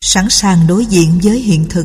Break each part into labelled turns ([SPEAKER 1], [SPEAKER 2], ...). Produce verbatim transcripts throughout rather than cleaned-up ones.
[SPEAKER 1] sẵn sàng đối diện với hiện thực.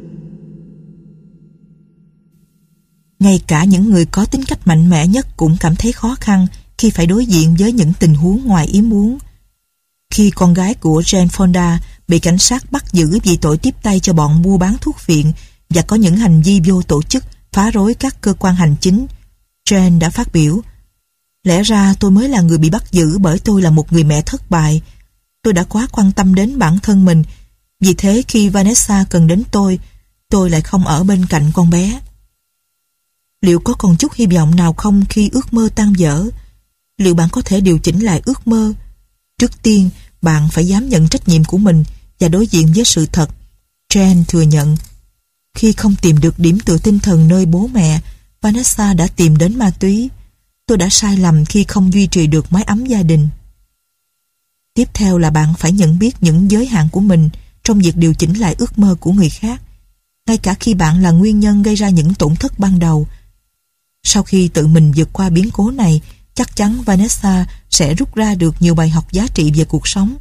[SPEAKER 1] Ngay cả những người có tính cách mạnh mẽ nhất cũng cảm thấy khó khăn khi phải đối diện với những tình huống ngoài ý muốn. Khi con gái của Jane Fonda bị cảnh sát bắt giữ vì tội tiếp tay cho bọn mua bán thuốc viện và có những hành vi vô tổ chức phá rối các cơ quan hành chính, Jane đã phát biểu: "Lẽ ra tôi mới là người bị bắt giữ bởi tôi là một người mẹ thất bại. Tôi đã quá quan tâm đến bản thân mình. Vì thế khi Vanessa cần đến tôi, tôi lại không ở bên cạnh con bé." Liệu có còn chút hy vọng nào không khi ước mơ tan vỡ? Liệu bạn có thể điều chỉnh lại ước mơ? Trước tiên, bạn phải dám nhận trách nhiệm của mình và đối diện với sự thật. Jane thừa nhận, khi không tìm được điểm tựa tinh thần nơi bố mẹ, Vanessa đã tìm đến ma túy. Tôi đã sai lầm khi không duy trì được mái ấm gia đình. Tiếp theo là bạn phải nhận biết những giới hạn của mình trong việc điều chỉnh lại ước mơ của người khác, ngay cả khi bạn là nguyên nhân gây ra những tổn thất ban đầu. Sau khi tự mình vượt qua biến cố này, chắc chắn Vanessa sẽ rút ra được nhiều bài học giá trị về cuộc sống.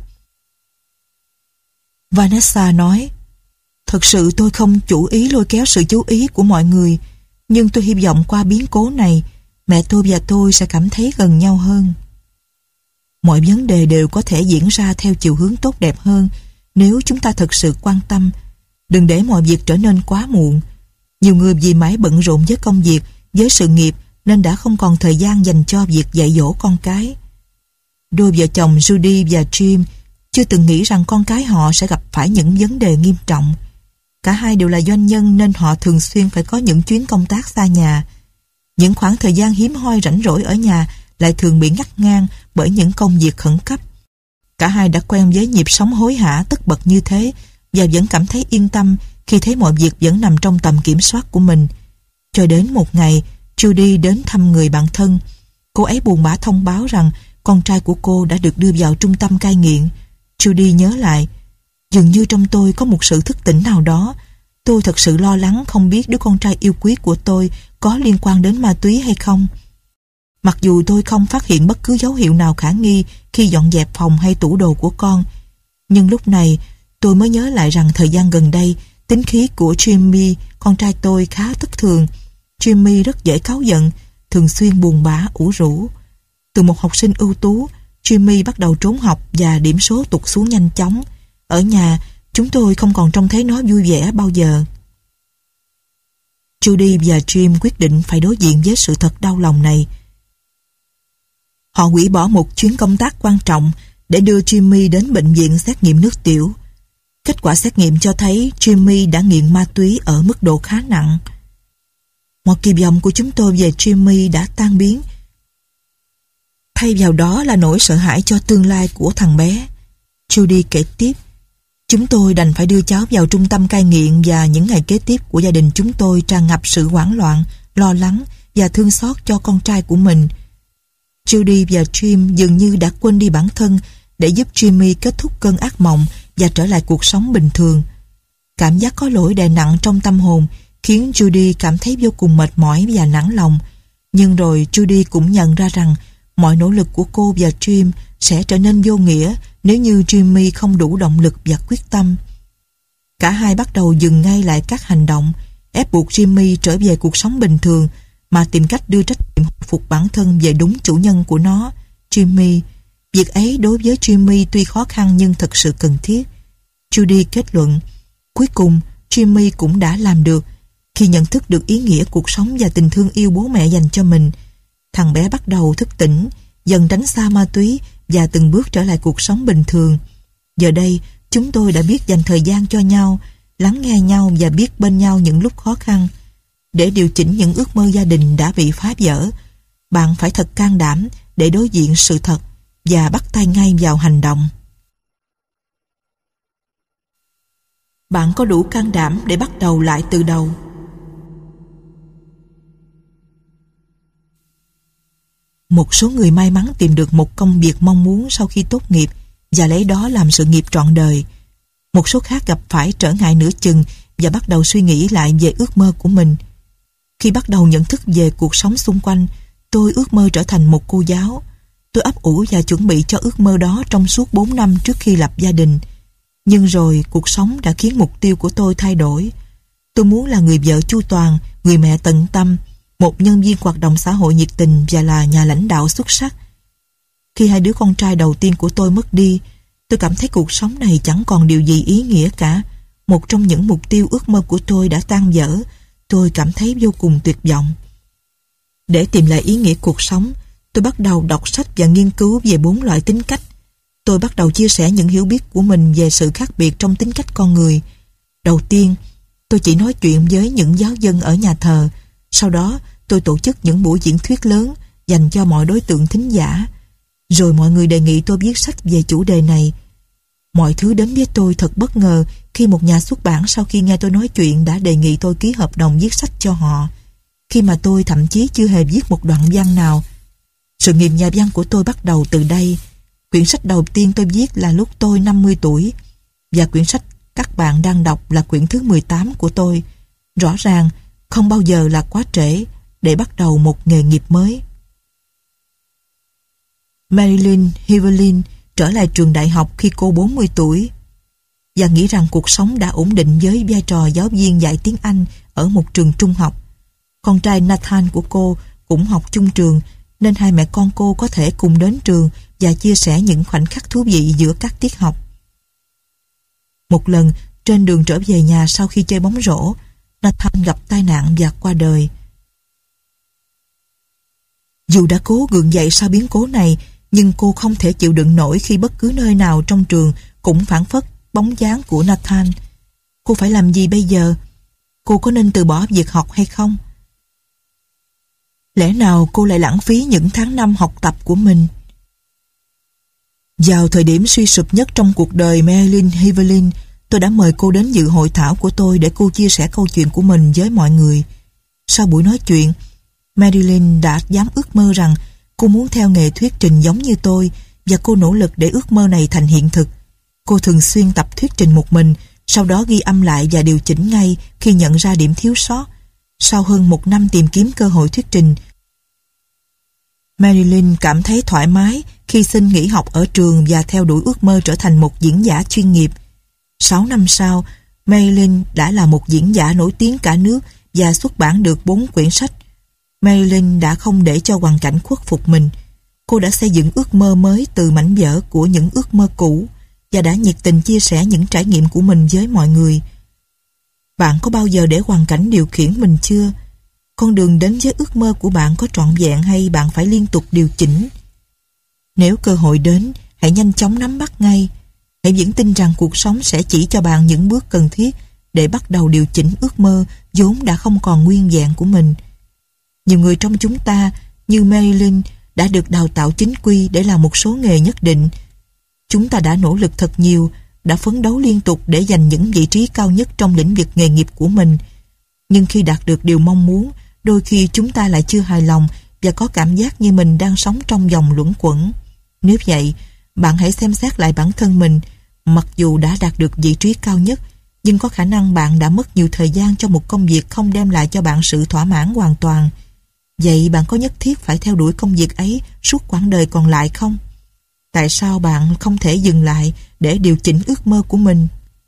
[SPEAKER 1] Vanessa nói, "Thật sự tôi không chủ ý lôi kéo sự chú ý của mọi người, nhưng tôi hy vọng qua biến cố này, mẹ tôi và tôi sẽ cảm thấy gần nhau hơn." Mọi vấn đề đều có thể diễn ra theo chiều hướng tốt đẹp hơn nếu chúng ta thật sự quan tâm. Đừng để mọi việc trở nên quá muộn. Nhiều người vì mãi bận rộn với công việc, với sự nghiệp nên đã không còn thời gian dành cho việc dạy dỗ con cái. Đôi vợ chồng Judy và Jim chưa từng nghĩ rằng con cái họ sẽ gặp phải những vấn đề nghiêm trọng. Cả hai đều là doanh nhân nên họ thường xuyên phải có những chuyến công tác xa nhà. Những khoảng thời gian hiếm hoi rảnh rỗi ở nhà lại thường bị ngắt ngang bởi những công việc khẩn cấp. Cả hai đã quen với nhịp sống hối hả tất bật như thế và vẫn cảm thấy yên tâm khi thấy mọi việc vẫn nằm trong tầm kiểm soát của mình. Cho đến một ngày, Judy đến thăm người bạn thân. Cô ấy buồn bã thông báo rằng con trai của cô đã được đưa vào trung tâm cai nghiện. Judy nhớ lại, dường như trong tôi có một sự thức tỉnh nào đó. Tôi thật sự lo lắng không biết đứa con trai yêu quý của tôi có liên quan đến ma túy hay không. Mặc dù tôi không phát hiện bất cứ dấu hiệu nào khả nghi khi dọn dẹp phòng hay tủ đồ của con, nhưng lúc này tôi mới nhớ lại rằng thời gian gần đây tính khí của Jimmy, con trai tôi, khá thất thường. Jimmy rất dễ cáu giận, thường xuyên buồn bã, ủ rũ. Từ một học sinh ưu tú, Jimmy bắt đầu trốn học và điểm số tụt xuống nhanh chóng. Ở nhà, chúng tôi không còn trông thấy nó vui vẻ bao giờ. Judy và Jim quyết định phải đối diện với sự thật đau lòng này. Họ hủy bỏ một chuyến công tác quan trọng để đưa Jimmy đến bệnh viện xét nghiệm nước tiểu. Kết quả xét nghiệm cho thấy Jimmy đã nghiện ma túy ở mức độ khá nặng. Một kỳ vọng của chúng tôi về Jimmy đã tan biến. Thay vào đó là nỗi sợ hãi cho tương lai của thằng bé. Judy kể tiếp, chúng tôi đành phải đưa cháu vào trung tâm cai nghiện và những ngày kế tiếp của gia đình chúng tôi tràn ngập sự hoảng loạn, lo lắng và thương xót cho con trai của mình. Judy và Jim dường như đã quên đi bản thân để giúp Jimmy kết thúc cơn ác mộng và trở lại cuộc sống bình thường. Cảm giác có lỗi đè nặng trong tâm hồn khiến Judy cảm thấy vô cùng mệt mỏi và nản lòng. Nhưng rồi Judy cũng nhận ra rằng mọi nỗ lực của cô và Jim sẽ trở nên vô nghĩa nếu như Jimmy không đủ động lực và quyết tâm. Cả hai bắt đầu dừng ngay lại các hành động, ép buộc Jimmy trở về cuộc sống bình thường mà tìm cách đưa trách nhiệm hồi phục bản thân về đúng chủ nhân của nó, Jimmy. Việc ấy đối với Jimmy tuy khó khăn nhưng thật sự cần thiết. Judy kết luận, cuối cùng Jimmy cũng đã làm được. Khi nhận thức được ý nghĩa cuộc sống và tình thương yêu bố mẹ dành cho mình, thằng bé bắt đầu thức tỉnh, dần tránh xa ma túy và từng bước trở lại cuộc sống bình thường. Giờ đây, chúng tôi đã biết dành thời gian cho nhau, lắng nghe nhau và biết bên nhau những lúc khó khăn. Để điều chỉnh những ước mơ gia đình đã bị phá vỡ, bạn phải thật can đảm để đối diện sự thật và bắt tay ngay vào hành động. Bạn có đủ can đảm để bắt đầu lại từ đầu. Một số người may mắn tìm được một công việc mong muốn sau khi tốt nghiệp và lấy đó làm sự nghiệp trọn đời. Một số khác gặp phải trở ngại nửa chừng và bắt đầu suy nghĩ lại về ước mơ của mình. Khi bắt đầu nhận thức về cuộc sống xung quanh, tôi ước mơ trở thành một cô giáo. Tôi ấp ủ và chuẩn bị cho ước mơ đó trong suốt bốn năm trước khi lập gia đình. Nhưng rồi cuộc sống đã khiến mục tiêu của tôi thay đổi. Tôi muốn là người vợ chu toàn, người mẹ tận tâm, một nhân viên hoạt động xã hội nhiệt tình và là nhà lãnh đạo xuất sắc. Khi hai đứa con trai đầu tiên của tôi mất đi, tôi cảm thấy cuộc sống này chẳng còn điều gì ý nghĩa cả. Một trong những mục tiêu ước mơ của tôi đã tan vỡ. Tôi cảm thấy vô cùng tuyệt vọng. Để tìm lại ý nghĩa cuộc sống, tôi bắt đầu đọc sách và nghiên cứu về bốn loại tính cách. Tôi bắt đầu chia sẻ những hiểu biết của mình về sự khác biệt trong tính cách con người. Đầu tiên, tôi chỉ nói chuyện với những giáo dân ở nhà thờ. Sau đó, tôi tổ chức những buổi diễn thuyết lớn dành cho mọi đối tượng thính giả. Rồi mọi người đề nghị tôi viết sách về chủ đề này. Mọi thứ đến với tôi thật bất ngờ khi một nhà xuất bản sau khi nghe tôi nói chuyện đã đề nghị tôi ký hợp đồng viết sách cho họ, khi mà tôi thậm chí chưa hề viết một đoạn văn nào. Sự nghiệp nhà văn của tôi bắt đầu từ đây. Quyển sách đầu tiên tôi viết là lúc tôi năm mươi tuổi, và quyển sách các bạn đang đọc là quyển thứ mười tám của tôi. Rõ ràng, không bao giờ là quá trễ để bắt đầu một nghề nghiệp mới. Marilyn Evelyn trở lại trường đại học khi cô bốn mươi tuổi và nghĩ rằng cuộc sống đã ổn định với vai trò giáo viên dạy tiếng Anh ở một trường trung học. Con trai Nathan của cô cũng học chung trường, nên hai mẹ con cô có thể cùng đến trường và chia sẻ những khoảnh khắc thú vị giữa các tiết học. Một lần, trên đường trở về nhà sau khi chơi bóng rổ, Nathan gặp tai nạn và qua đời. Dù đã cố gượng dậy sau biến cố này, nhưng cô không thể chịu đựng nổi khi bất cứ nơi nào trong trường cũng phảng phất bóng dáng của Nathan. Cô phải làm gì bây giờ? Cô có nên từ bỏ việc học hay không? Lẽ nào cô lại lãng phí những tháng năm học tập của mình? Vào thời điểm suy sụp nhất trong cuộc đời Marilyn Evelyn, tôi đã mời cô đến dự hội thảo của tôi để cô chia sẻ câu chuyện của mình với mọi người. Sau buổi nói chuyện, Marilyn đã dám ước mơ rằng cô muốn theo nghề thuyết trình giống như tôi, và cô nỗ lực để ước mơ này thành hiện thực. Cô thường xuyên tập thuyết trình một mình, sau đó ghi âm lại và điều chỉnh ngay khi nhận ra điểm thiếu sót. Sau hơn một năm tìm kiếm cơ hội thuyết trình, Marilyn cảm thấy thoải mái khi xin nghỉ học ở trường và theo đuổi ước mơ trở thành một diễn giả chuyên nghiệp. Sáu năm sau, Marilyn đã là một diễn giả nổi tiếng cả nước và xuất bản được bốn quyển sách. Marilyn đã không để cho hoàn cảnh khuất phục mình. Cô đã xây dựng ước mơ mới từ mảnh vỡ của những ước mơ cũ và đã nhiệt tình chia sẻ những trải nghiệm của mình với mọi người. Bạn có bao giờ để hoàn cảnh điều khiển mình chưa? Con đường đến với ước mơ của bạn có trọn vẹn hay bạn phải liên tục điều chỉnh? Nếu cơ hội đến, hãy nhanh chóng nắm bắt ngay. Hãy vững tin rằng cuộc sống sẽ chỉ cho bạn những bước cần thiết để bắt đầu điều chỉnh ước mơ vốn đã không còn nguyên vẹn của mình. Nhiều người trong chúng ta, như Marilyn, đã được đào tạo chính quy để làm một số nghề nhất định. Chúng ta đã nỗ lực thật nhiều, đã phấn đấu liên tục để giành những vị trí cao nhất trong lĩnh vực nghề nghiệp của mình. Nhưng khi đạt được điều mong muốn, đôi khi chúng ta lại chưa hài lòng và có cảm giác như mình đang sống trong vòng luẩn quẩn. Nếu vậy, bạn hãy xem xét lại bản thân mình. Mặc dù đã đạt được vị trí cao nhất, nhưng có khả năng bạn đã mất nhiều thời gian cho một công việc không đem lại cho bạn sự thỏa mãn hoàn toàn. Vậy bạn có nhất thiết phải theo đuổi công việc ấy suốt quãng đời còn lại không? Tại sao bạn không thể dừng lại để điều chỉnh ước mơ của mình?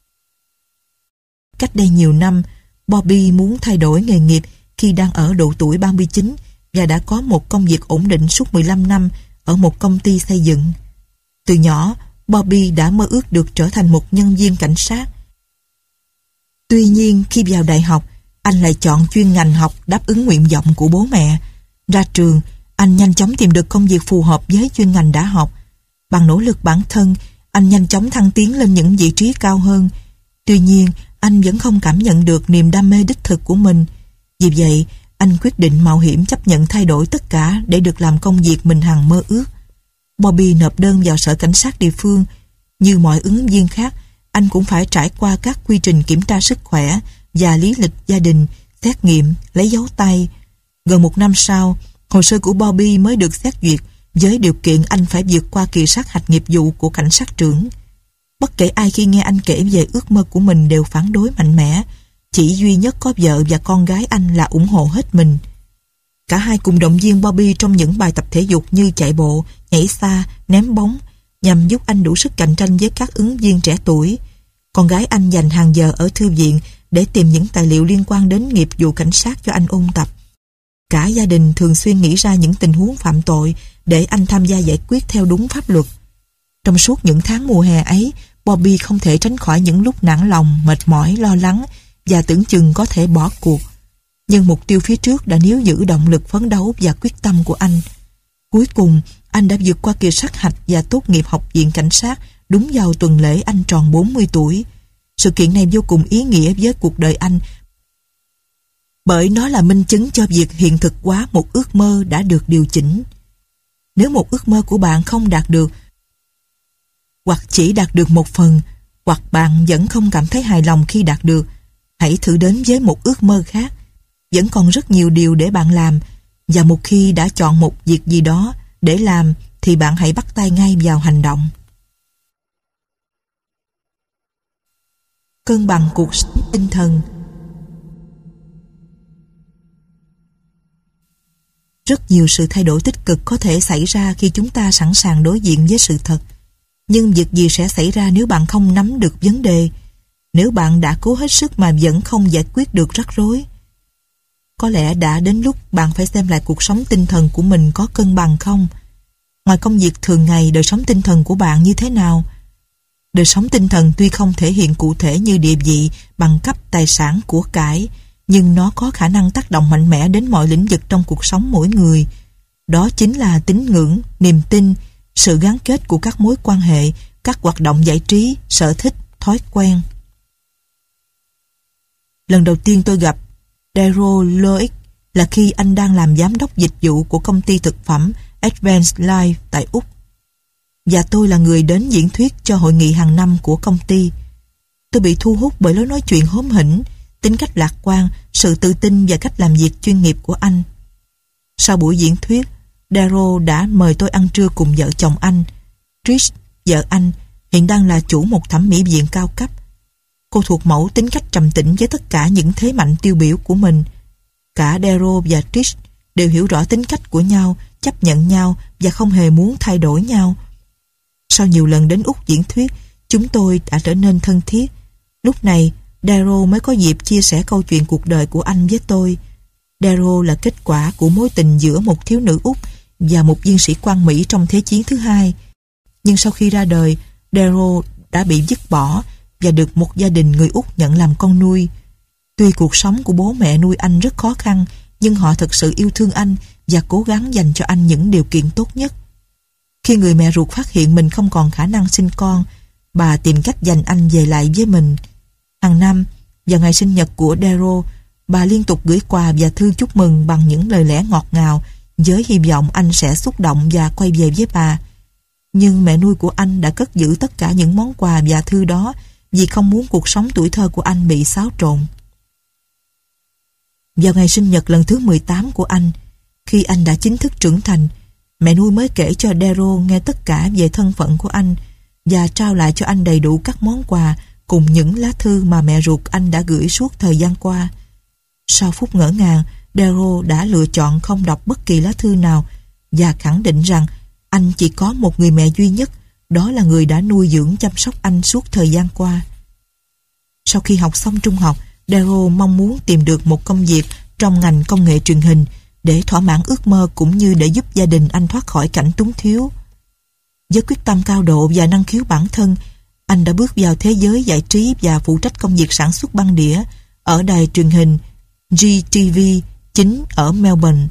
[SPEAKER 1] Cách đây nhiều năm, Bobby muốn thay đổi nghề nghiệp khi đang ở độ tuổi ba mươi chín và đã có một công việc ổn định suốt mười lăm năm ở một công ty xây dựng. Từ nhỏ, Bobby đã mơ ước được trở thành một nhân viên cảnh sát. Tuy nhiên, khi vào đại học, anh lại chọn chuyên ngành học đáp ứng nguyện vọng của bố mẹ. Ra trường, anh nhanh chóng tìm được công việc phù hợp với chuyên ngành đã học. Bằng nỗ lực bản thân, anh nhanh chóng thăng tiến lên những vị trí cao hơn. Tuy nhiên, anh vẫn không cảm nhận được niềm đam mê đích thực của mình. Vì vậy, anh quyết định mạo hiểm chấp nhận thay đổi tất cả để được làm công việc mình hằng mơ ước. Bobby nộp đơn vào sở cảnh sát địa phương. Như mọi ứng viên khác, anh cũng phải trải qua các quy trình kiểm tra sức khỏe và lý lịch gia đình, xét nghiệm, lấy dấu tay. Gần một năm sau, hồ sơ của Bobby mới được xét duyệt với điều kiện anh phải vượt qua kỳ sát hạch nghiệp vụ của cảnh sát trưởng. Bất kể ai khi nghe anh kể về ước mơ của mình đều phản đối mạnh mẽ. Chỉ duy nhất có vợ và con gái anh là ủng hộ hết mình. Cả hai cùng động viên Bobby trong những bài tập thể dục như chạy bộ, nhảy xa, ném bóng, nhằm giúp anh đủ sức cạnh tranh với các ứng viên trẻ tuổi. Con gái anh dành hàng giờ ở thư viện để tìm những tài liệu liên quan đến nghiệp vụ cảnh sát cho anh ôn tập. Cả gia đình thường xuyên nghĩ ra những tình huống phạm tội để anh tham gia giải quyết theo đúng pháp luật. Trong suốt những tháng mùa hè ấy, Bobby không thể tránh khỏi những lúc nản lòng, mệt mỏi, lo lắng và tưởng chừng có thể bỏ cuộc. Nhưng mục tiêu phía trước đã níu giữ động lực phấn đấu và quyết tâm của anh. Cuối cùng, anh đã vượt qua kỳ sát hạch và tốt nghiệp học viện cảnh sát đúng vào tuần lễ anh tròn bốn mươi tuổi. Sự kiện này vô cùng ý nghĩa với cuộc đời anh bởi nó là minh chứng cho việc hiện thực hóa một ước mơ đã được điều chỉnh. Nếu một ước mơ của bạn không đạt được, hoặc chỉ đạt được một phần, hoặc bạn vẫn không cảm thấy hài lòng khi đạt được, hãy thử đến với một ước mơ khác. Vẫn còn rất nhiều điều để bạn làm, và một khi đã chọn một việc gì đó để làm thì bạn hãy bắt tay ngay vào hành động. Cân bằng cuộc sống tinh thần. Rất nhiều sự thay đổi tích cực có thể xảy ra khi chúng ta sẵn sàng đối diện với sự thật. Nhưng việc gì sẽ xảy ra nếu bạn không nắm được vấn đề? Nếu bạn đã cố hết sức mà vẫn không giải quyết được rắc rối? Có lẽ đã đến lúc bạn phải xem lại cuộc sống tinh thần của mình có cân bằng không? Ngoài công việc thường ngày, đời sống tinh thần của bạn như thế nào? Đời sống tinh thần tuy không thể hiện cụ thể như địa vị, bằng cấp, tài sản, của cải, nhưng nó có khả năng tác động mạnh mẽ đến mọi lĩnh vực trong cuộc sống mỗi người. Đó chính là tín ngưỡng, niềm tin, sự gắn kết của các mối quan hệ, các hoạt động giải trí, sở thích, thói quen. Lần đầu tiên tôi gặp Daryl Loic là khi anh đang làm giám đốc dịch vụ của công ty thực phẩm Advanced Life tại Úc. Và tôi là người đến diễn thuyết cho hội nghị hàng năm của công ty. Tôi bị thu hút bởi lối nói chuyện hóm hỉnh, tính cách lạc quan, sự tự tin và cách làm việc chuyên nghiệp của anh. Sau buổi diễn thuyết, Daryl đã mời tôi ăn trưa cùng vợ chồng anh. Trish, vợ anh, hiện đang là chủ một thẩm mỹ viện cao cấp. Cô thuộc mẫu tính cách trầm tĩnh với tất cả những thế mạnh tiêu biểu của mình. Cả Daryl và Trish đều hiểu rõ tính cách của nhau, chấp nhận nhau và không hề muốn thay đổi nhau. Sau nhiều lần đến Úc diễn thuyết, chúng tôi đã trở nên thân thiết. Lúc này, Daryl mới có dịp chia sẻ câu chuyện cuộc đời của anh với tôi. Daryl là kết quả của mối tình giữa một thiếu nữ Úc và một viên sĩ quan Mỹ trong Thế chiến thứ hai. Nhưng sau khi ra đời, Daryl đã bị dứt bỏ và được một gia đình người Úc nhận làm con nuôi. Tuy cuộc sống của bố mẹ nuôi anh rất khó khăn, nhưng họ thực sự yêu thương anh và cố gắng dành cho anh những điều kiện tốt nhất. Khi người mẹ ruột phát hiện mình không còn khả năng sinh con, bà tìm cách giành anh về lại với mình. Hàng năm, vào ngày sinh nhật của Daryl, bà liên tục gửi quà và thư chúc mừng bằng những lời lẽ ngọt ngào, với hy vọng anh sẽ xúc động và quay về với bà. Nhưng mẹ nuôi của anh đã cất giữ tất cả những món quà và thư đó vì không muốn cuộc sống tuổi thơ của anh bị xáo trộn. Vào ngày sinh nhật lần thứ mười tám của anh, khi anh đã chính thức trưởng thành, mẹ nuôi mới kể cho Daryl nghe tất cả về thân phận của anh và trao lại cho anh đầy đủ các món quà cùng những lá thư mà mẹ ruột anh đã gửi suốt thời gian qua. Sau phút ngỡ ngàng, Daryl đã lựa chọn không đọc bất kỳ lá thư nào và khẳng định rằng anh chỉ có một người mẹ duy nhất, đó là người đã nuôi dưỡng chăm sóc anh suốt thời gian qua. Sau khi học xong trung học, Daryl mong muốn tìm được một công việc trong ngành công nghệ truyền hình để thỏa mãn ước mơ cũng như để giúp gia đình anh thoát khỏi cảnh túng thiếu. Với quyết tâm cao độ và năng khiếu bản thân, anh đã bước vào thế giới giải trí và phụ trách công việc sản xuất băng đĩa ở đài truyền hình giê tê vê chính ở Melbourne.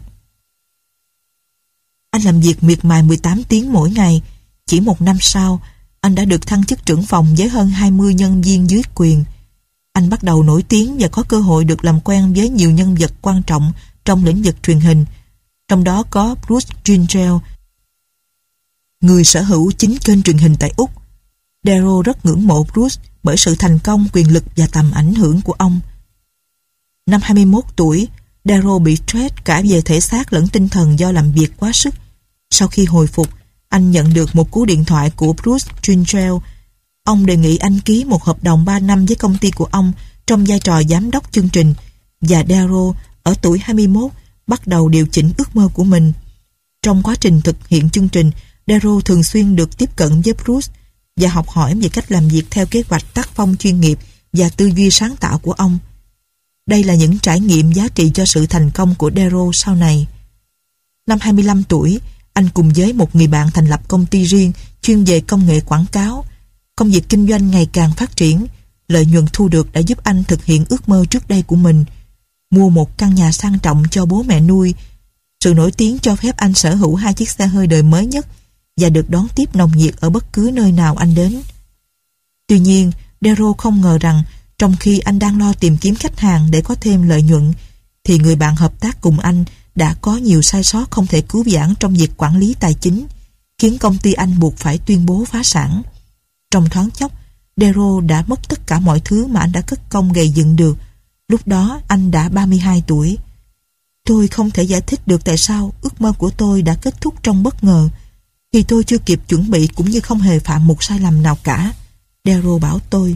[SPEAKER 1] Anh làm việc miệt mài mười tám tiếng mỗi ngày. Chỉ một năm sau, anh đã được thăng chức trưởng phòng với hơn hai mươi nhân viên dưới quyền. Anh bắt đầu nổi tiếng và có cơ hội được làm quen với nhiều nhân vật quan trọng trong lĩnh vực truyền hình, trong đó có Bruce Gingrell, người sở hữu chính kênh truyền hình tại Úc. Daryl rất ngưỡng mộ Bruce bởi sự thành công, quyền lực và tầm ảnh hưởng của ông. Năm hai mươi mốt tuổi, Daryl bị stress cả về thể xác lẫn tinh thần do làm việc quá sức. Sau khi hồi phục, anh nhận được một cú điện thoại của Bruce Gingrell. Ông đề nghị anh ký một hợp đồng ba năm với công ty của ông trong vai trò giám đốc chương trình, và Daryl ở tuổi hai mươi mốt bắt đầu điều chỉnh ước mơ của mình. Trong quá trình thực hiện chương trình, Daryl thường xuyên được tiếp cận với Bruce và học hỏi về cách làm việc theo kế hoạch tác phong chuyên nghiệp và tư duy sáng tạo của ông. Đây là những trải nghiệm giá trị cho sự thành công của Darrow sau này. Năm hai mươi lăm tuổi, anh cùng với một người bạn thành lập công ty riêng chuyên về công nghệ quảng cáo. Công việc kinh doanh ngày càng phát triển, lợi nhuận thu được đã giúp anh thực hiện ước mơ trước đây của mình, mua một căn nhà sang trọng cho bố mẹ nuôi. Sự nổi tiếng cho phép anh sở hữu hai chiếc xe hơi đời mới nhất và được đón tiếp nồng nhiệt ở bất cứ nơi nào anh đến. Tuy nhiên, Darrow không ngờ rằng trong khi anh đang lo tìm kiếm khách hàng để có thêm lợi nhuận, thì người bạn hợp tác cùng anh đã có nhiều sai sót không thể cứu vãn trong việc quản lý tài chính, khiến công ty anh buộc phải tuyên bố phá sản. Trong thoáng chốc, Darrow đã mất tất cả mọi thứ mà anh đã cất công gầy dựng được. Lúc đó anh đã ba mươi hai tuổi. Tôi không thể giải thích được tại sao ước mơ của tôi đã kết thúc trong bất ngờ, khi tôi chưa kịp chuẩn bị cũng như không hề phạm một sai lầm nào cả, Darrow bảo tôi.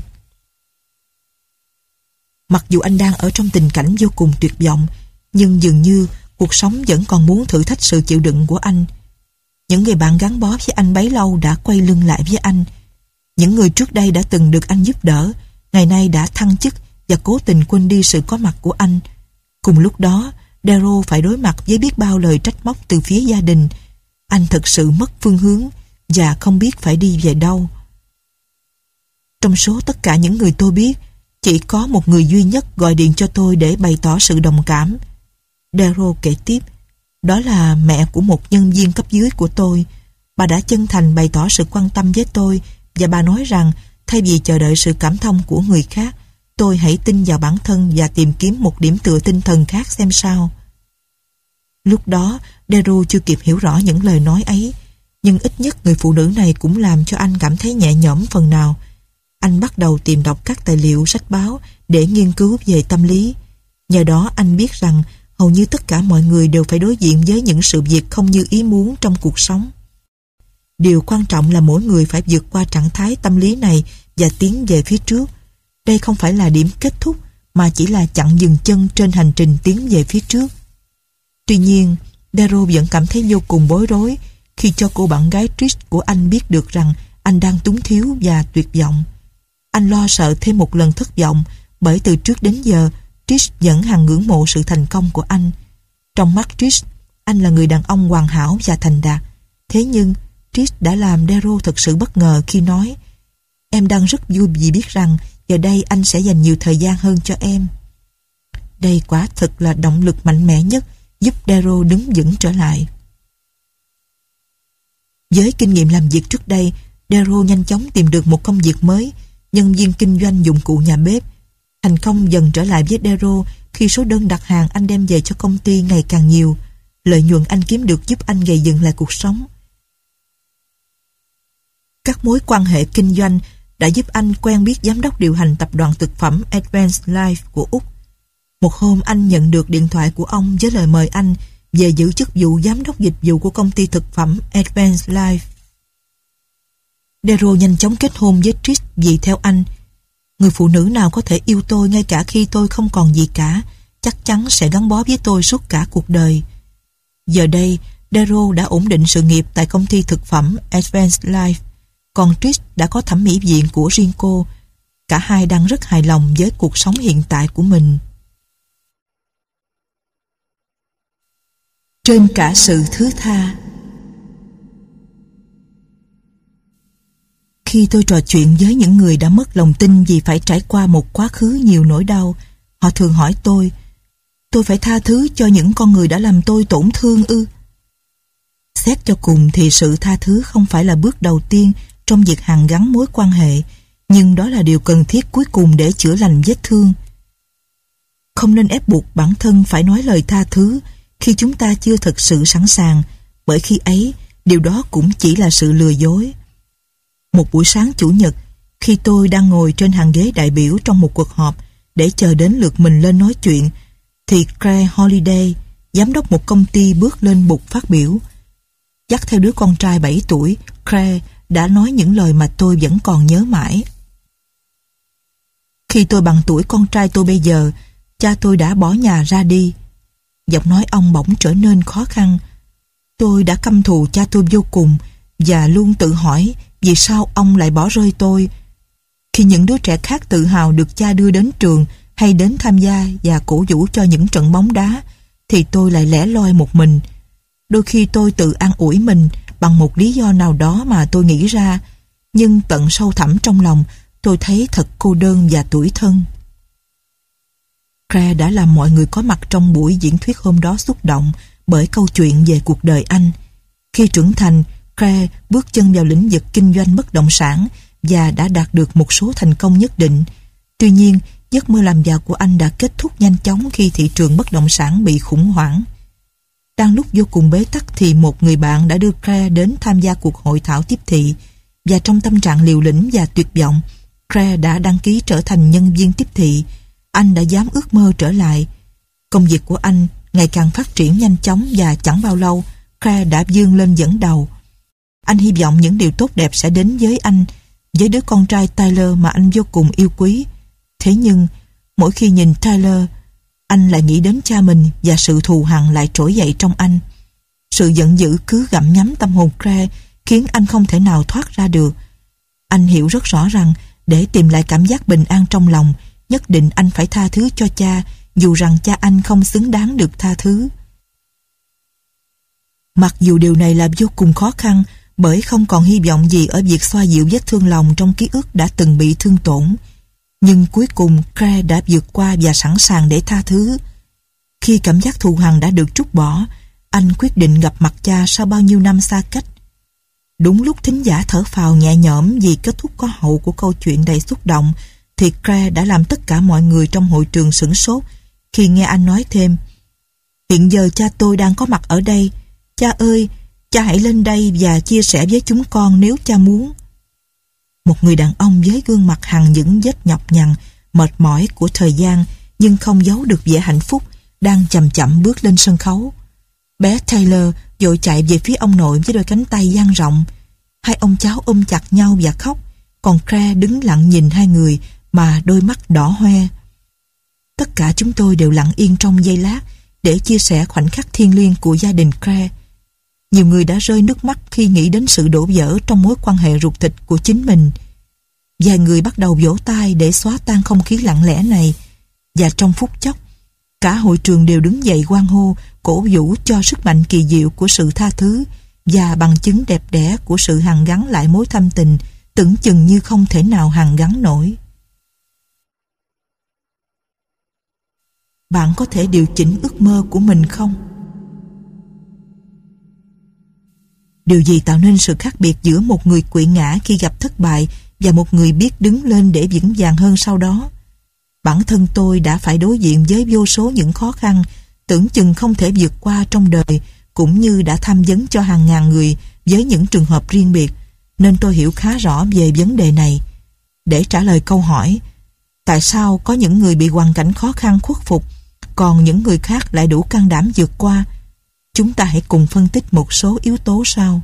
[SPEAKER 1] Mặc dù anh đang ở trong tình cảnh vô cùng tuyệt vọng, nhưng dường như cuộc sống vẫn còn muốn thử thách sự chịu đựng của anh. Những người bạn gắn bó với anh bấy lâu đã quay lưng lại với anh. Những người trước đây đã từng được anh giúp đỡ, ngày nay đã thăng chức và cố tình quên đi sự có mặt của anh. Cùng lúc đó, Darrow phải đối mặt với biết bao lời trách móc từ phía gia đình. Anh thực sự mất phương hướng và không biết phải đi về đâu. Trong số tất cả những người tôi biết, chỉ có một người duy nhất gọi điện cho tôi để bày tỏ sự đồng cảm. Darrow kể tiếp, đó là mẹ của một nhân viên cấp dưới của tôi. Bà đã chân thành bày tỏ sự quan tâm với tôi và bà nói rằng thay vì chờ đợi sự cảm thông của người khác, tôi hãy tin vào bản thân và tìm kiếm một điểm tựa tinh thần khác xem sao. Lúc đó, Darrow chưa kịp hiểu rõ những lời nói ấy, nhưng ít nhất người phụ nữ này cũng làm cho anh cảm thấy nhẹ nhõm phần nào. Anh bắt đầu tìm đọc các tài liệu sách báo để nghiên cứu về tâm lý. Nhờ đó anh biết rằng hầu như tất cả mọi người đều phải đối diện với những sự việc không như ý muốn trong cuộc sống. Điều quan trọng là mỗi người phải vượt qua trạng thái tâm lý này và tiến về phía trước. Đây không phải là điểm kết thúc, mà chỉ là chặng dừng chân trên hành trình tiến về phía trước. Tuy nhiên, Darrow vẫn cảm thấy vô cùng bối rối khi cho cô bạn gái Trish của anh biết được rằng anh đang túng thiếu và tuyệt vọng. Anh lo sợ thêm một lần thất vọng, bởi từ trước đến giờ Trish vẫn hằng ngưỡng mộ sự thành công của anh. Trong mắt Trish, anh là người đàn ông hoàn hảo và thành đạt. Thế nhưng Trish đã làm Darrow thật sự bất ngờ khi nói: "Em đang rất vui vì biết rằng giờ đây anh sẽ dành nhiều thời gian hơn cho em." Đây quả thực là động lực mạnh mẽ nhất giúp Darrow đứng vững trở lại. Với kinh nghiệm làm việc trước đây, Darrow nhanh chóng tìm được một công việc mới, nhân viên kinh doanh dụng cụ nhà bếp. Thành công dần trở lại với Darrow khi số đơn đặt hàng anh đem về cho công ty ngày càng nhiều. Lợi nhuận anh kiếm được giúp anh gầy dựng lại cuộc sống. Các mối quan hệ kinh doanh đã giúp anh quen biết giám đốc điều hành tập đoàn thực phẩm Advanced Life của Úc. Một hôm anh nhận được điện thoại của ông với lời mời anh về giữ chức vụ giám đốc dịch vụ của công ty thực phẩm Advanced Life. Darrow nhanh chóng kết hôn với Trish vì theo anh, người phụ nữ nào có thể yêu tôi ngay cả khi tôi không còn gì cả, chắc chắn sẽ gắn bó với tôi suốt cả cuộc đời. Giờ đây, Darrow đã ổn định sự nghiệp tại công ty thực phẩm Advanced Life, còn Trish đã có thẩm mỹ viện của riêng cô. Cả hai đang rất hài lòng với cuộc sống hiện tại của mình. Trên cả sự thứ tha. Khi tôi trò chuyện với những người đã mất lòng tin vì phải trải qua một quá khứ nhiều nỗi đau, họ thường hỏi tôi: tôi phải tha thứ cho những con người đã làm tôi tổn thương ư? Xét cho cùng thì sự tha thứ không phải là bước đầu tiên trong việc hàn gắn mối quan hệ, nhưng đó là điều cần thiết cuối cùng để chữa lành vết thương. Không nên ép buộc bản thân phải nói lời tha thứ khi chúng ta chưa thực sự sẵn sàng, bởi khi ấy, điều đó cũng chỉ là sự lừa dối. Một buổi sáng Chủ nhật, khi tôi đang ngồi trên hàng ghế đại biểu trong một cuộc họp để chờ đến lượt mình lên nói chuyện, thì Claire Holiday, giám đốc một công ty, bước lên bục phát biểu. Dắt theo đứa con trai bảy tuổi, Claire đã nói những lời mà tôi vẫn còn nhớ mãi. Khi tôi bằng tuổi con trai tôi bây giờ, cha tôi đã bỏ nhà ra đi. Giọng nói ông bỗng trở nên khó khăn. Tôi đã căm thù cha tôi vô cùng và luôn tự hỏi vì sao ông lại bỏ rơi tôi. Khi những đứa trẻ khác tự hào được cha đưa đến trường hay đến tham gia và cổ vũ cho những trận bóng đá, thì tôi lại lẻ loi một mình. Đôi khi tôi tự an ủi mình bằng một lý do nào đó mà tôi nghĩ ra, nhưng tận sâu thẳm trong lòng tôi thấy thật cô đơn và tủi thân. Claire đã làm mọi người có mặt trong buổi diễn thuyết hôm đó xúc động bởi câu chuyện về cuộc đời anh. Khi trưởng thành, Claire bước chân vào lĩnh vực kinh doanh bất động sản và đã đạt được một số thành công nhất định. Tuy nhiên, giấc mơ làm giàu của anh đã kết thúc nhanh chóng khi thị trường bất động sản bị khủng hoảng. Đang lúc vô cùng bế tắc thì một người bạn đã đưa Claire đến tham gia cuộc hội thảo tiếp thị, và trong tâm trạng liều lĩnh và tuyệt vọng, Claire đã đăng ký trở thành nhân viên tiếp thị. Anh đã dám ước mơ trở lại. Công việc của anh ngày càng phát triển nhanh chóng và chẳng bao lâu, Claire đã vươn lên dẫn đầu. Anh hy vọng những điều tốt đẹp sẽ đến với anh, với đứa con trai Tyler mà anh vô cùng yêu quý. Thế nhưng, mỗi khi nhìn Tyler, anh lại nghĩ đến cha mình và sự thù hằn lại trỗi dậy trong anh. Sự giận dữ cứ gặm nhấm tâm hồn Claire, khiến anh không thể nào thoát ra được. Anh hiểu rất rõ rằng để tìm lại cảm giác bình an trong lòng, nhất định anh phải tha thứ cho cha, dù rằng cha anh không xứng đáng được tha thứ. Mặc dù điều này là vô cùng khó khăn, bởi không còn hy vọng gì ở việc xoa dịu vết thương lòng trong ký ức đã từng bị thương tổn. Nhưng cuối cùng Claire đã vượt qua và sẵn sàng để tha thứ. Khi cảm giác thù hằn đã được trút bỏ, anh quyết định gặp mặt cha sau bao nhiêu năm xa cách. Đúng lúc thính giả thở phào nhẹ nhõm vì kết thúc có hậu của câu chuyện đầy xúc động, thì Claire đã làm tất cả mọi người trong hội trường sửng sốt khi nghe anh nói thêm: "Hiện giờ cha tôi đang có mặt ở đây. Cha ơi, cha hãy lên đây và chia sẻ với chúng con nếu cha muốn." Một người đàn ông với gương mặt hằn những vết nhọc nhằn, mệt mỏi của thời gian nhưng không giấu được vẻ hạnh phúc, đang chậm chậm bước lên sân khấu. Bé Taylor vội chạy về phía ông nội với đôi cánh tay dang rộng. Hai ông cháu ôm chặt nhau và khóc, còn Claire đứng lặng nhìn hai người mà đôi mắt đỏ hoe. Tất cả chúng tôi đều lặng yên trong giây lát để chia sẻ khoảnh khắc thiêng liêng của gia đình Claire. Nhiều người đã rơi nước mắt khi nghĩ đến sự đổ vỡ trong mối quan hệ ruột thịt của chính mình. Vài người bắt đầu vỗ tay để xóa tan không khí lặng lẽ này, và trong phút chốc, cả hội trường đều đứng dậy hoan hô, cổ vũ cho sức mạnh kỳ diệu của sự tha thứ và bằng chứng đẹp đẽ của sự hàn gắn lại mối thâm tình tưởng chừng như không thể nào hàn gắn nổi. Bạn có thể điều chỉnh ước mơ của mình không? Điều gì tạo nên sự khác biệt giữa một người quỵ ngã khi gặp thất bại và một người biết đứng lên để vững vàng hơn sau đó? Bản thân tôi đã phải đối diện với vô số những khó khăn tưởng chừng không thể vượt qua trong đời, cũng như đã tham vấn cho hàng ngàn người với những trường hợp riêng biệt, nên tôi hiểu khá rõ về vấn đề này. Để trả lời câu hỏi tại sao có những người bị hoàn cảnh khó khăn khuất phục, còn những người khác lại đủ can đảm vượt qua, chúng ta hãy cùng phân tích một số yếu tố sau.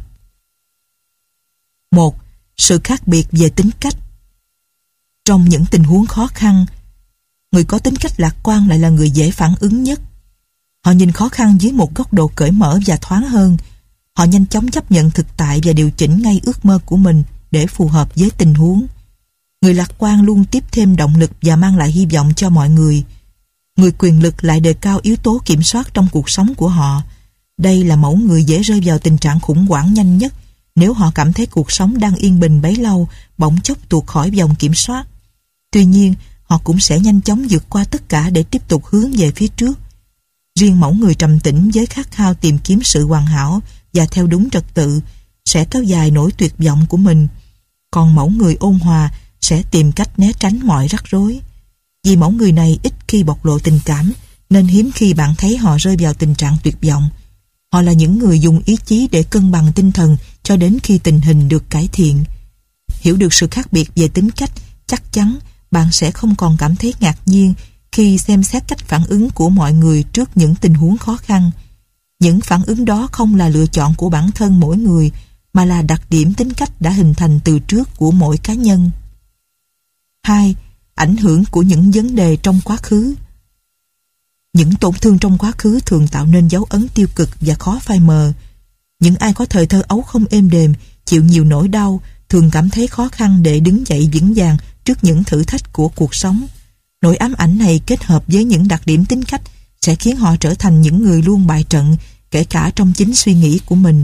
[SPEAKER 1] Một. Sự khác biệt về tính cách. Trong những tình huống khó khăn, người có tính cách lạc quan lại là người dễ phản ứng nhất. Họ nhìn khó khăn dưới một góc độ cởi mở và thoáng hơn. Họ nhanh chóng chấp nhận thực tại và điều chỉnh ngay ước mơ của mình để phù hợp với tình huống. Người lạc quan luôn tiếp thêm động lực và mang lại hy vọng cho mọi người. Người quyền lực lại đề cao yếu tố kiểm soát trong cuộc sống của họ. Đây là mẫu người dễ rơi vào tình trạng khủng hoảng nhanh nhất nếu họ cảm thấy cuộc sống đang yên bình bấy lâu bỗng chốc tuột khỏi vòng kiểm soát. Tuy nhiên, họ cũng sẽ nhanh chóng vượt qua tất cả để tiếp tục hướng về phía trước. Riêng mẫu người trầm tĩnh với khát khao tìm kiếm sự hoàn hảo và theo đúng trật tự sẽ kéo dài nỗi tuyệt vọng của mình. Còn mẫu người ôn hòa sẽ tìm cách né tránh mọi rắc rối. Vì mẫu người này ít khi bộc lộ tình cảm, nên hiếm khi bạn thấy họ rơi vào tình trạng tuyệt vọng. Họ là những người dùng ý chí để cân bằng tinh thần cho đến khi tình hình được cải thiện. Hiểu được sự khác biệt về tính cách, chắc chắn bạn sẽ không còn cảm thấy ngạc nhiên khi xem xét cách phản ứng của mọi người trước những tình huống khó khăn. Những phản ứng đó không là lựa chọn của bản thân mỗi người, mà là đặc điểm tính cách đã hình thành từ trước của mỗi cá nhân. Hai. Ảnh hưởng của những vấn đề trong quá khứ. Những tổn thương trong quá khứ thường tạo nên dấu ấn tiêu cực và khó phai mờ. Những ai có thời thơ ấu không êm đềm chịu nhiều nỗi đau, thường cảm thấy khó khăn để đứng dậy vững vàng trước những thử thách của cuộc sống. Nỗi ám ảnh này kết hợp với những đặc điểm tính cách sẽ khiến họ trở thành những người luôn bại trận, kể cả trong chính suy nghĩ của mình.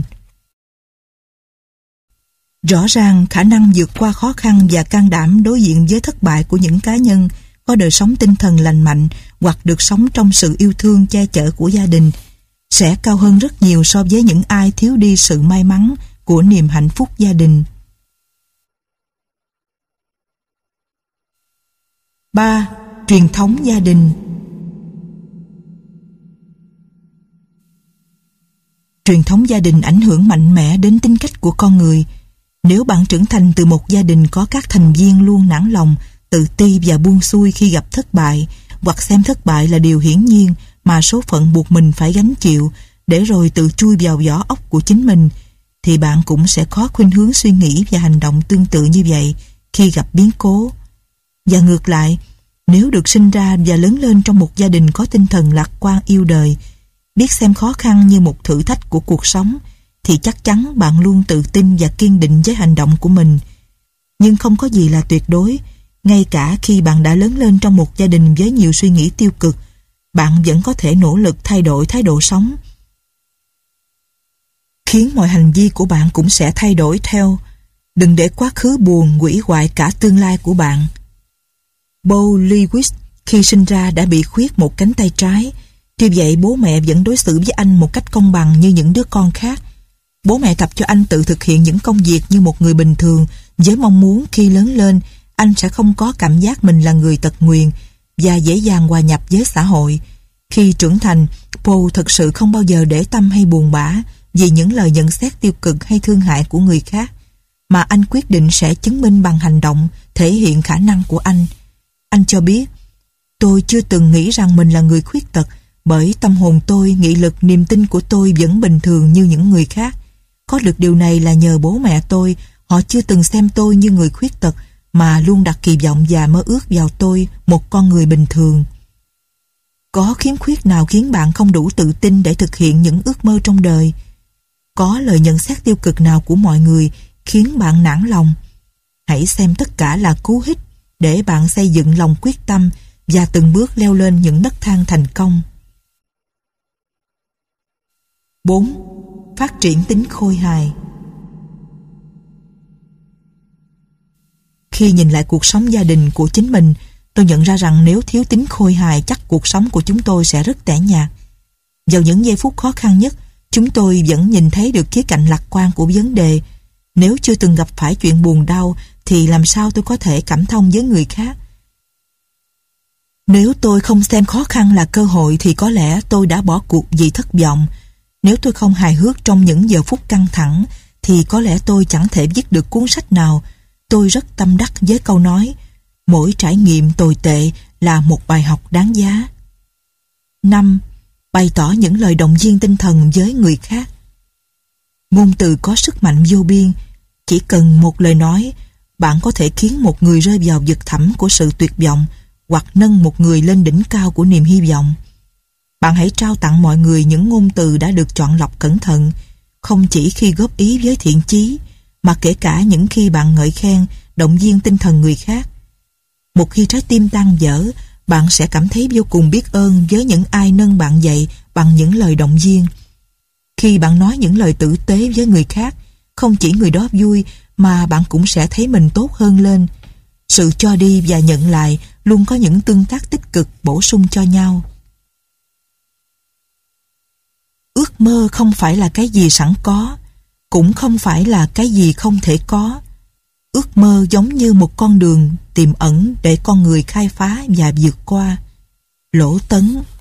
[SPEAKER 1] Rõ ràng, khả năng vượt qua khó khăn và can đảm đối diện với thất bại của những cá nhân có đời sống tinh thần lành mạnh hoặc được sống trong sự yêu thương che chở của gia đình sẽ cao hơn rất nhiều so với những ai thiếu đi sự may mắn của niềm hạnh phúc gia đình. ba. Truyền thống gia đình. Truyền thống gia đình ảnh hưởng mạnh mẽ đến tính cách của con người. Nếu bạn trưởng thành từ một gia đình có các thành viên luôn nản lòng, tự ti và buông xuôi khi gặp thất bại, hoặc xem thất bại là điều hiển nhiên mà số phận buộc mình phải gánh chịu, để rồi tự chui vào vỏ ốc của chính mình, thì bạn cũng sẽ có khuynh hướng suy nghĩ và hành động tương tự như vậy khi gặp biến cố. Và ngược lại, nếu được sinh ra và lớn lên trong một gia đình có tinh thần lạc quan yêu đời, biết xem khó khăn như một thử thách của cuộc sống, thì chắc chắn bạn luôn tự tin và kiên định với hành động của mình. Nhưng không có gì là tuyệt đối. Ngay cả khi bạn đã lớn lên trong một gia đình với nhiều suy nghĩ tiêu cực, bạn vẫn có thể nỗ lực thay đổi thái độ sống, khiến mọi hành vi của bạn cũng sẽ thay đổi theo. Đừng để quá khứ buồn hủy hoại cả tương lai của bạn. Bo Lewis khi sinh ra đã bị khuyết một cánh tay trái. Tuy vậy, bố mẹ vẫn đối xử với anh một cách công bằng như những đứa con khác. Bố mẹ tập cho anh tự thực hiện những công việc như một người bình thường, với mong muốn khi lớn lên, anh sẽ không có cảm giác mình là người tật nguyền và dễ dàng hòa nhập với xã hội. Khi trưởng thành, Paul thực sự không bao giờ để tâm hay buồn bã vì những lời nhận xét tiêu cực hay thương hại của người khác, mà anh quyết định sẽ chứng minh bằng hành động, thể hiện khả năng của anh. Anh cho biết, tôi chưa từng nghĩ rằng mình là người khuyết tật, bởi tâm hồn tôi, nghị lực, niềm tin của tôi vẫn bình thường như những người khác. Có được điều này là nhờ bố mẹ tôi. Họ chưa từng xem tôi như người khuyết tật, mà luôn đặt kỳ vọng và mơ ước vào tôi, một con người bình thường. Có khiếm khuyết nào khiến bạn không đủ tự tin để thực hiện những ước mơ trong đời? Có lời nhận xét tiêu cực nào của mọi người khiến bạn nản lòng? Hãy xem tất cả là cú hích để bạn xây dựng lòng quyết tâm và từng bước leo lên những nấc thang thành công. bốn. Phát triển tính khôi hài. Khi nhìn lại cuộc sống gia đình của chính mình, tôi nhận ra rằng nếu thiếu tính khôi hài, chắc cuộc sống của chúng tôi sẽ rất tẻ nhạt. Vào những giây phút khó khăn nhất, chúng tôi vẫn nhìn thấy được khía cạnh lạc quan của vấn đề. Nếu chưa từng gặp phải chuyện buồn đau, thì làm sao tôi có thể cảm thông với người khác? Nếu tôi không xem khó khăn là cơ hội, thì có lẽ tôi đã bỏ cuộc vì thất vọng. Nếu tôi không hài hước trong những giờ phút căng thẳng, thì có lẽ tôi chẳng thể viết được cuốn sách nào. Tôi rất tâm đắc với câu nói, mỗi trải nghiệm tồi tệ là một bài học đáng giá. năm. Bày tỏ những lời động viên tinh thần với người khác. Ngôn từ có sức mạnh vô biên. Chỉ cần một lời nói, bạn có thể khiến một người rơi vào vực thẳm của sự tuyệt vọng, hoặc nâng một người lên đỉnh cao của niềm hy vọng. Bạn hãy trao tặng mọi người những ngôn từ đã được chọn lọc cẩn thận, không chỉ khi góp ý với thiện chí, mà kể cả những khi bạn ngợi khen, động viên tinh thần người khác. Một khi trái tim tan vỡ, bạn sẽ cảm thấy vô cùng biết ơn với những ai nâng bạn dậy bằng những lời động viên. Khi bạn nói những lời tử tế với người khác, không chỉ người đó vui, mà bạn cũng sẽ thấy mình tốt hơn lên. Sự cho đi và nhận lại luôn có những tương tác tích cực bổ sung cho nhau. Ước mơ không phải là cái gì sẵn có, cũng không phải là cái gì không thể có. Ước mơ giống như một con đường tiềm ẩn để con người khai phá và vượt qua. Lỗ Tấn.